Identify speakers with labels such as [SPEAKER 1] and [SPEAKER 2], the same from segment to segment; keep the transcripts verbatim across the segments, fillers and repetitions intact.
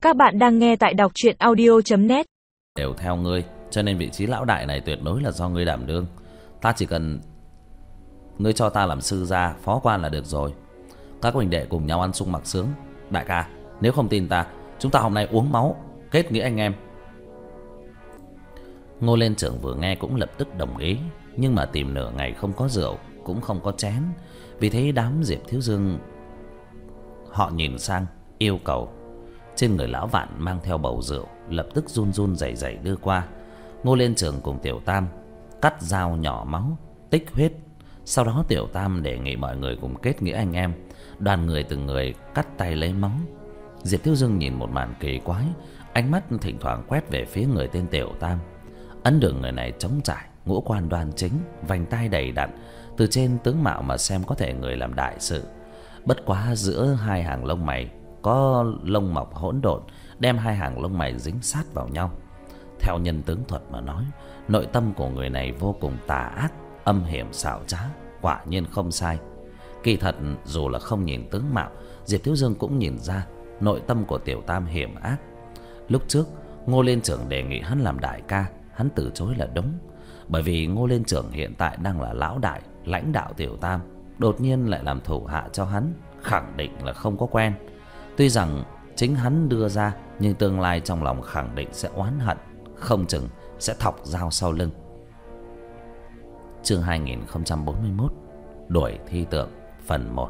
[SPEAKER 1] Các bạn đang nghe tại đọc truyện audio chấm net.
[SPEAKER 2] Đều theo ngươi, cho nên vị trí lão đại này tuyệt đối là do ngươi đảm đương. Ta chỉ cần ngươi cho ta làm sư gia, phó quan là được rồi. Các huynh đệ cùng nhau ăn sung mặc sướng. Đại ca, nếu không tin ta, chúng ta hôm nay uống máu, kết nghĩa anh em. Ngô Liên Trưởng vừa nghe cũng lập tức đồng ý, nhưng mà tìm nửa ngày không có rượu, cũng không có chén. Vì thế đám Diệp Thiếu Dương họ nhìn sang yêu cầu. Trên người lão Vạn mang theo bầu rượu, lập tức run run rẩy rẩy đưa qua. Ngô Liên Trưởng cùng Tiểu Tam cắt dao nhỏ máu, tích huyết. Sau đó Tiểu Tam đề nghị mọi người cùng kết nghĩa anh em. Đoàn người từng người cắt tay lấy máu. Diệp Thiếu Dương nhìn một màn kỳ quái, ánh mắt thỉnh thoảng quét về phía người tên Tiểu Tam. Ấn đường người này trống trải, ngũ quan đoan chính, vành tai đầy đặn. Từ trên tướng mạo mà xem có thể người làm đại sự. Bất quá giữa hai hàng lông mày có lông mọc hỗn độn, đem hai hàng lông mày dính sát vào nhau. Theo nhân tướng thuật mà nói, nội tâm của người này vô cùng tà ác, âm hiểm xảo trá, quả nhiên không sai. Kỳ thật dù là không nhìn tướng mạo, Diệp Thiếu Dương cũng nhìn ra nội tâm của Tiểu Tam hiểm ác. Lúc trước Ngô Liên Trưởng đề nghị hắn làm đại ca, hắn từ chối là đúng. Bởi vì Ngô Liên Trưởng hiện tại đang là lão đại, lãnh đạo Tiểu Tam, đột nhiên lại làm thủ hạ cho hắn, khẳng định là không có quen. Tuy rằng chính hắn đưa ra, nhưng tương lai trong lòng khẳng định sẽ oán hận, không chừng sẽ thọc dao sau lưng. Chương hai nghìn không trăm bốn mươi mốt, đuổi thi tượng, phần một.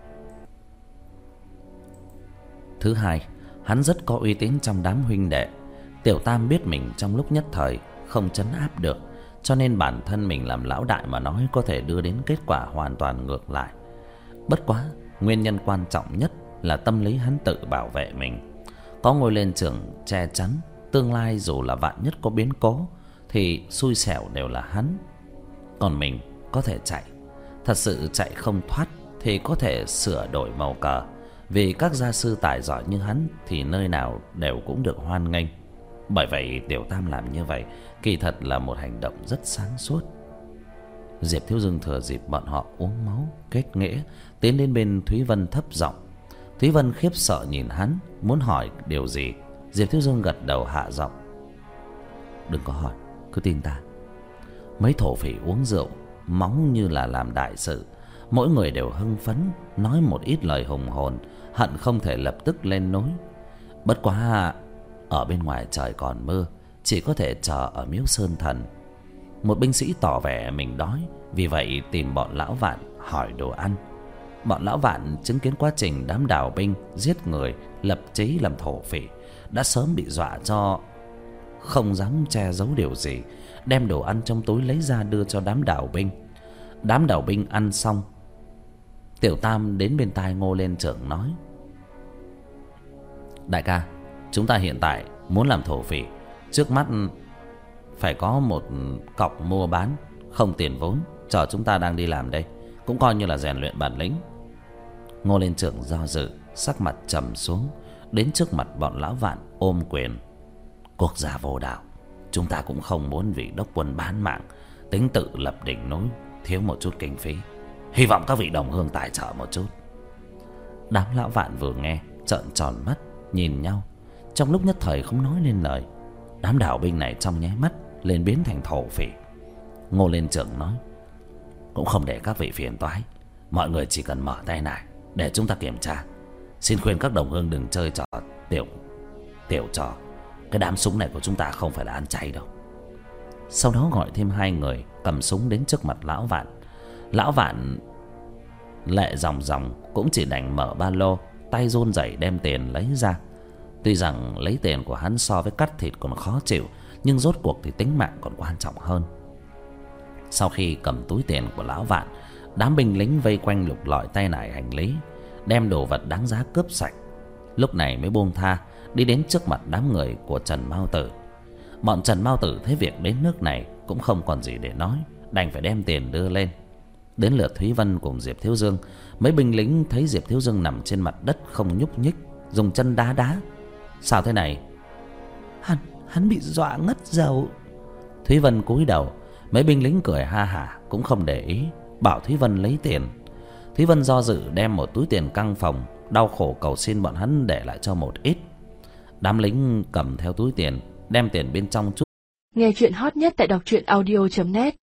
[SPEAKER 2] Thứ hai, hắn rất có uy tín trong đám huynh đệ. Tiểu Tam biết mình trong lúc nhất thời không trấn áp được, cho nên bản thân mình làm lão đại mà nói có thể đưa đến kết quả hoàn toàn ngược lại. Bất quá, nguyên nhân quan trọng nhất là tâm lý hắn tự bảo vệ mình. Có Ngô Liên Trưởng che chắn, tương lai dù là vạn nhất có biến cố thì xui xẻo đều là hắn. Còn mình có thể chạy, thật sự chạy không thoát thì có thể sửa đổi màu cờ. Vì các gia sư tài giỏi như hắn thì nơi nào đều cũng được hoan nghênh. Bởi vậy Tiểu Tam làm như vậy kỳ thật là một hành động rất sáng suốt. Diệp Thiếu Dương thừa dịp bọn họ uống máu kết nghĩa, tiến đến bên Thúy Vân thấp giọng. Thúy Vân khiếp sợ nhìn hắn, muốn hỏi điều gì. Diệp Thiếu Dương gật đầu hạ giọng: đừng có hỏi, cứ tin ta. Mấy thổ phỉ uống rượu máu như là làm đại sự, mỗi người đều hưng phấn, nói một ít lời hùng hồn, hận không thể lập tức lên núi. Bất quá ở bên ngoài trời còn mưa, chỉ có thể chờ ở miếu Sơn Thần. Một binh sĩ tỏ vẻ mình đói, vì vậy tìm bọn lão Vạn hỏi đồ ăn. Bọn lão Vạn chứng kiến quá trình đám đào binh giết người, lập chí làm thổ phỉ, đã sớm bị dọa cho không dám che giấu điều gì, đem đồ ăn trong túi lấy ra đưa cho đám đào binh. Đám đào binh ăn xong, Tiểu Tam đến bên tai Ngô Liên Trưởng nói: đại ca, chúng ta hiện tại muốn làm thổ phỉ, trước mắt phải có một cọc mua bán, không tiền vốn, chờ chúng ta đang đi làm đây, cũng coi như là rèn luyện bản lĩnh. Ngô Liên Trưởng do dự, sắc mặt trầm xuống, đến trước mặt bọn lão Vạn ôm quyền: quốc gia vô đạo, chúng ta cũng không muốn vì đốc quân bán mạng, tính tự lập đỉnh núi, thiếu một chút kinh phí, hy vọng các vị đồng hương tài trợ một chút. Đám lão Vạn vừa nghe trợn tròn mắt nhìn nhau, trong lúc nhất thời không nói nên lời. Đám đào binh này trong nháy mắt lên biến thành thổ phỉ. Ngô Liên Trưởng nói: cũng không để các vị phiền toái, mọi người chỉ cần mở tay lại để chúng ta kiểm tra. Xin khuyên các đồng hương đừng chơi trò tiểu tiểu trò, cái đám súng này của chúng ta không phải là ăn chay đâu. Sau đó gọi thêm hai người cầm súng đến trước mặt lão Vạn. Lão Vạn lệ ròng ròng cũng chỉ đành mở ba lô, tay run rẩy đem tiền lấy ra. Tuy rằng lấy tiền của hắn so với cắt thịt còn khó chịu, nhưng rốt cuộc thì tính mạng còn quan trọng hơn. Sau khi cầm túi tiền của lão Vạn, đám binh lính vây quanh lục lọi tay nải hành lý, đem đồ vật đáng giá cướp sạch. Lúc này mới buông tha, đi đến trước mặt đám người của Trần Mao Tử. Bọn Trần Mao Tử thấy việc đến nước này cũng không còn gì để nói, đành phải đem tiền đưa lên. Đến lượt Thúy Vân cùng Diệp Thiếu Dương. Mấy binh lính thấy Diệp Thiếu Dương nằm trên mặt đất không nhúc nhích, dùng chân đá đá. Sao thế này? Hắn, hắn bị dọa ngất dầu. Thúy Vân cúi đầu. Mấy binh lính cười ha hả cũng không để ý, bảo Thúy Vân lấy tiền. Thúy Vân do dự đem một túi tiền căng phòng, đau khổ cầu xin bọn hắn để lại cho một ít. Đám lính cầm theo túi tiền, đem tiền bên trong chút.
[SPEAKER 3] Nghe chuyện hot nhất tại đọc truyện audio chấm net.